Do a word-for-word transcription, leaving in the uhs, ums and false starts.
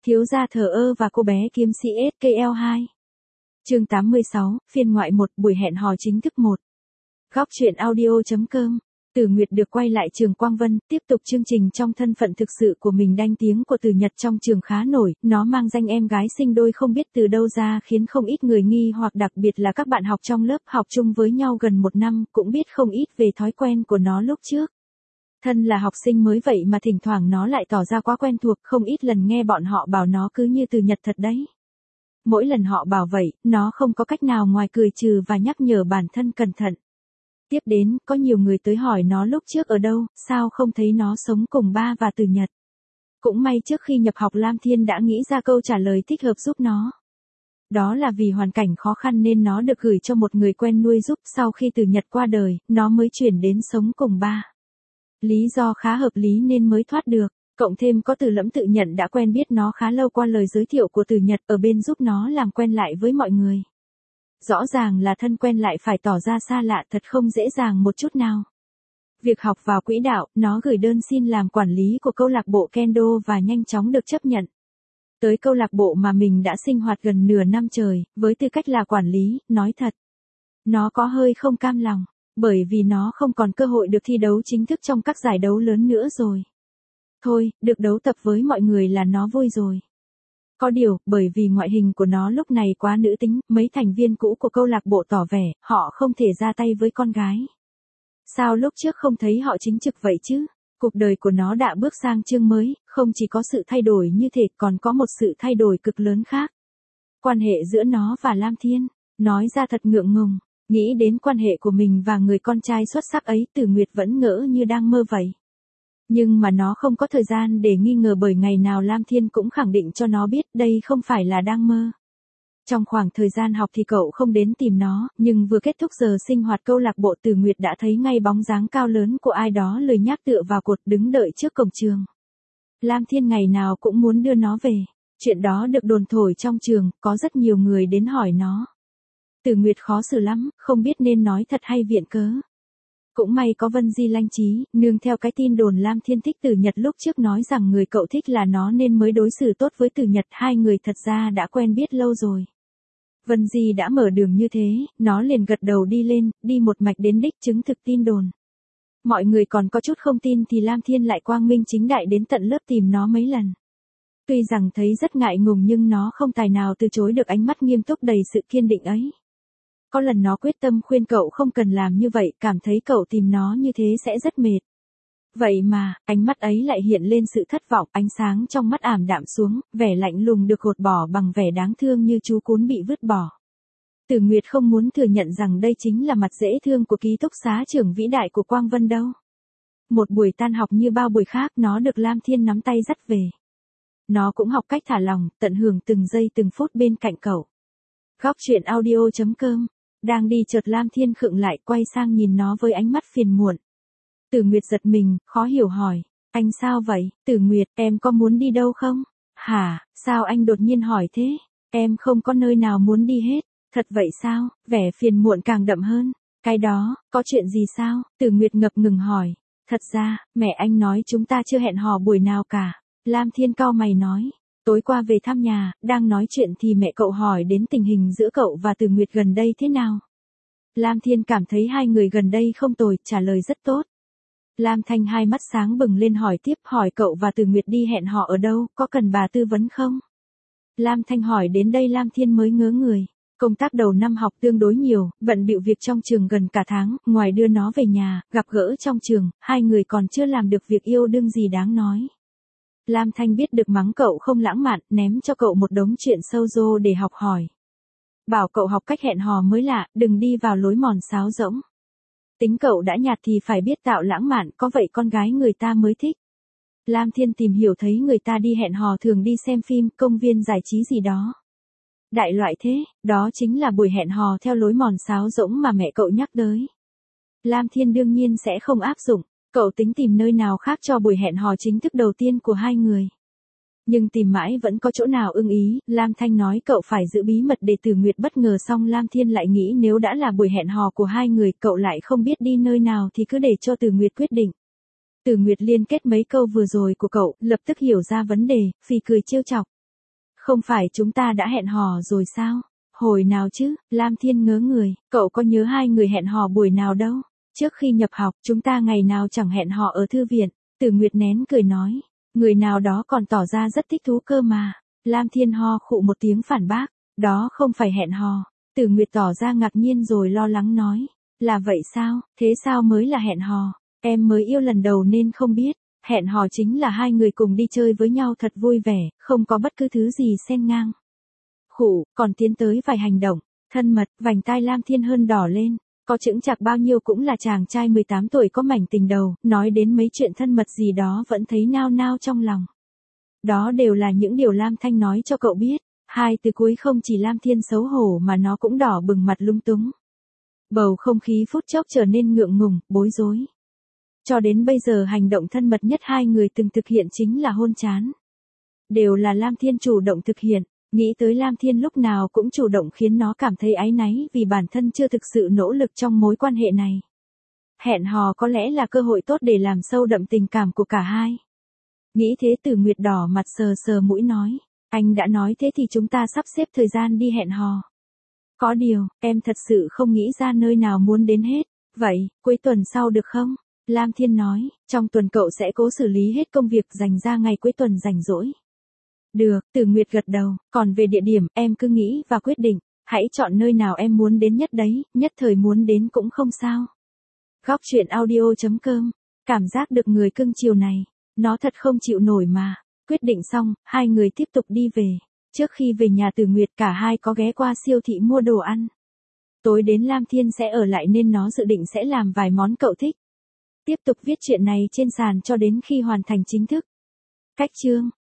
Thiếu gia thờ ơ và cô bé kiếm sĩ ét ca lờ hai. Chương tám mươi sáu, phiên ngoại một, buổi hẹn hò chính thức một. Góc truyện audio chấm com. Từ Nguyệt được quay lại trường Quang Vân, tiếp tục chương trình trong thân phận thực sự của mình. Danh tiếng của Từ Nhật trong trường khá nổi, nó mang danh em gái sinh đôi không biết từ đâu ra khiến không ít người nghi hoặc, đặc biệt là các bạn học trong lớp học chung với nhau gần một năm, cũng biết không ít về thói quen của nó lúc trước. Thân là học sinh mới vậy mà thỉnh thoảng nó lại tỏ ra quá quen thuộc, không ít lần nghe bọn họ bảo nó cứ như Từ Nhật thật đấy. Mỗi lần họ bảo vậy, nó không có cách nào ngoài cười trừ và nhắc nhở bản thân cẩn thận. Tiếp đến, có nhiều người tới hỏi nó lúc trước ở đâu, sao không thấy nó sống cùng ba và Từ Nhật. Cũng may trước khi nhập học Lam Thiên đã nghĩ ra câu trả lời thích hợp giúp nó. Đó là vì hoàn cảnh khó khăn nên nó được gửi cho một người quen nuôi giúp, sau khi Từ Nhật qua đời, nó mới chuyển đến sống cùng ba. Lý do khá hợp lý nên mới thoát được, cộng thêm có Từ Lẫm tự nhận đã quen biết nó khá lâu qua lời giới thiệu của Từ Nhật ở bên giúp nó làm quen lại với mọi người. Rõ ràng là thân quen lại phải tỏ ra xa lạ thật không dễ dàng một chút nào. Việc học vào quỹ đạo, nó gửi đơn xin làm quản lý của câu lạc bộ Kendo và nhanh chóng được chấp nhận. Tới câu lạc bộ mà mình đã sinh hoạt gần nửa năm trời, với tư cách là quản lý, nói thật. Nó có hơi không cam lòng, bởi vì nó không còn cơ hội được thi đấu chính thức trong các giải đấu lớn nữa rồi. Thôi, được đấu tập với mọi người là nó vui rồi. Có điều, bởi vì ngoại hình của nó lúc này quá nữ tính, mấy thành viên cũ của câu lạc bộ tỏ vẻ, họ không thể ra tay với con gái. Sao lúc trước không thấy họ chính trực vậy chứ? Cuộc đời của nó đã bước sang chương mới, không chỉ có sự thay đổi như thế còn có một sự thay đổi cực lớn khác. Quan hệ giữa nó và Lam Thiên, nói ra thật ngượng ngùng, nghĩ đến quan hệ của mình và người con trai xuất sắc ấy, Từ Nguyệt vẫn ngỡ như đang mơ vậy. Nhưng mà nó không có thời gian để nghi ngờ, bởi ngày nào Lam Thiên cũng khẳng định cho nó biết đây không phải là đang mơ. Trong khoảng thời gian học thì cậu không đến tìm nó, nhưng vừa kết thúc giờ sinh hoạt câu lạc bộ, Từ Nguyệt đã thấy ngay bóng dáng cao lớn của ai đó lười nhác tựa vào cột đứng đợi trước cổng trường. Lam Thiên ngày nào cũng muốn đưa nó về. Chuyện đó được đồn thổi trong trường, có rất nhiều người đến hỏi nó. Từ Nguyệt khó xử lắm, không biết nên nói thật hay viện cớ. Cũng may có Vân Di Lanh Trí, nương theo cái tin đồn Lam Thiên thích Từ Nhật lúc trước nói rằng người cậu thích là nó nên mới đối xử tốt với Từ Nhật, hai người thật ra đã quen biết lâu rồi. Vân Di đã mở đường như thế, nó liền gật đầu đi lên, đi một mạch đến đích chứng thực tin đồn. Mọi người còn có chút không tin thì Lam Thiên lại quang minh chính đại đến tận lớp tìm nó mấy lần. Tuy rằng thấy rất ngại ngùng nhưng nó không tài nào từ chối được ánh mắt nghiêm túc đầy sự kiên định ấy. Có lần nó quyết tâm khuyên cậu không cần làm như vậy, cảm thấy cậu tìm nó như thế sẽ rất mệt. Vậy mà, ánh mắt ấy lại hiện lên sự thất vọng, ánh sáng trong mắt ảm đạm xuống, vẻ lạnh lùng được gột bỏ bằng vẻ đáng thương như chú cún bị vứt bỏ. Từ Nguyệt không muốn thừa nhận rằng đây chính là mặt dễ thương của ký túc xá trưởng vĩ đại của Quang Vân đâu. Một buổi tan học như bao buổi khác, nó được Lam Thiên nắm tay dắt về. Nó cũng học cách thả lòng, tận hưởng từng giây từng phút bên cạnh cậu. Góc truyện audio chấm com. Đang đi chợt Lam Thiên khựng lại, quay sang nhìn nó với ánh mắt phiền muộn. Từ Nguyệt giật mình, khó hiểu hỏi, anh sao vậy? Từ Nguyệt, em có muốn đi đâu không? Hả, sao anh đột nhiên hỏi thế? Em không có nơi nào muốn đi hết. Thật vậy sao? Vẻ phiền muộn càng đậm hơn. Cái đó, có chuyện gì sao? Từ Nguyệt ngập ngừng hỏi. Thật ra, mẹ anh nói chúng ta chưa hẹn hò buổi nào cả. Lam Thiên cau mày nói. Tối qua về thăm nhà, đang nói chuyện thì mẹ cậu hỏi đến tình hình giữa cậu và Từ Nguyệt gần đây thế nào. Lam Thiên cảm thấy hai người gần đây không tồi, trả lời rất tốt. Lam Thanh hai mắt sáng bừng lên hỏi tiếp, hỏi cậu và Từ Nguyệt đi hẹn hò ở đâu, có cần bà tư vấn không? Lam Thanh hỏi đến đây Lam Thiên mới ngớ người. Công tác đầu năm học tương đối nhiều, bận bịu việc trong trường gần cả tháng, ngoài đưa nó về nhà, gặp gỡ trong trường, hai người còn chưa làm được việc yêu đương gì đáng nói. Lam Thanh biết được mắng cậu không lãng mạn, ném cho cậu một đống chuyện sâu rô để học hỏi. Bảo cậu học cách hẹn hò mới lạ, đừng đi vào lối mòn sáo rỗng. Tính cậu đã nhạt thì phải biết tạo lãng mạn, có vậy con gái người ta mới thích. Lam Thiên tìm hiểu thấy người ta đi hẹn hò thường đi xem phim, công viên giải trí gì đó. Đại loại thế, đó chính là buổi hẹn hò theo lối mòn sáo rỗng mà mẹ cậu nhắc tới. Lam Thiên đương nhiên sẽ không áp dụng. Cậu tính tìm nơi nào khác cho buổi hẹn hò chính thức đầu tiên của hai người. Nhưng tìm mãi vẫn có chỗ nào ưng ý, Lam Thanh nói cậu phải giữ bí mật để Từ Nguyệt bất ngờ, xong Lam Thiên lại nghĩ nếu đã là buổi hẹn hò của hai người, cậu lại không biết đi nơi nào thì cứ để cho Từ Nguyệt quyết định. Từ Nguyệt liên kết mấy câu vừa rồi của cậu, lập tức hiểu ra vấn đề, phì cười trêu chọc. Không phải chúng ta đã hẹn hò rồi sao? Hồi nào chứ? Lam Thiên ngớ người, cậu có nhớ hai người hẹn hò buổi nào đâu? Trước khi nhập học, chúng ta ngày nào chẳng hẹn hò ở thư viện. Từ Nguyệt nén cười nói, người nào đó còn tỏ ra rất thích thú cơ mà. Lam Thiên ho khụ một tiếng phản bác, đó không phải hẹn hò. Từ Nguyệt tỏ ra ngạc nhiên rồi lo lắng nói, là vậy sao, thế sao mới là hẹn hò? Em mới yêu lần đầu nên không biết. Hẹn hò chính là hai người cùng đi chơi với nhau thật vui vẻ, không có bất cứ thứ gì xen ngang. Khụ, còn tiến tới vài hành động, thân mật, vành tai Lam Thiên hơn đỏ lên. Có chững chạc bao nhiêu cũng là chàng trai mười tám tuổi có mảnh tình đầu, nói đến mấy chuyện thân mật gì đó vẫn thấy nao nao trong lòng. Đó đều là những điều Lam Thanh nói cho cậu biết, hai từ cuối không chỉ Lam Thiên xấu hổ mà nó cũng đỏ bừng mặt lung túng. Bầu không khí phút chốc trở nên ngượng ngùng, bối rối. Cho đến bây giờ hành động thân mật nhất hai người từng thực hiện chính là hôn trán. Đều là Lam Thiên chủ động thực hiện, nghĩ tới Lam Thiên lúc nào cũng chủ động khiến nó cảm thấy áy náy vì bản thân chưa thực sự nỗ lực trong mối quan hệ này. Hẹn hò có lẽ là cơ hội tốt để làm sâu đậm tình cảm của cả hai. Nghĩ thế Từ Nguyệt đỏ mặt sờ sờ mũi nói, anh đã nói thế thì chúng ta sắp xếp thời gian đi hẹn hò. Có điều, em thật sự không nghĩ ra nơi nào muốn đến hết, vậy, cuối tuần sau được không? Lam Thiên nói, trong tuần cậu sẽ cố xử lý hết công việc dành ra ngày cuối tuần rảnh rỗi. Được, Từ Nguyệt gật đầu, còn về địa điểm, em cứ nghĩ và quyết định, hãy chọn nơi nào em muốn đến nhất đấy, nhất thời muốn đến cũng không sao. Góc truyện audio chấm com, cảm giác được người cưng chiều này, nó thật không chịu nổi mà. Quyết định xong, hai người tiếp tục đi về. Trước khi về nhà Từ Nguyệt cả hai có ghé qua siêu thị mua đồ ăn. Tối đến Lam Thiên sẽ ở lại nên nó dự định sẽ làm vài món cậu thích. Tiếp tục viết chuyện này trên sàn cho đến khi hoàn thành chính thức. Cách chương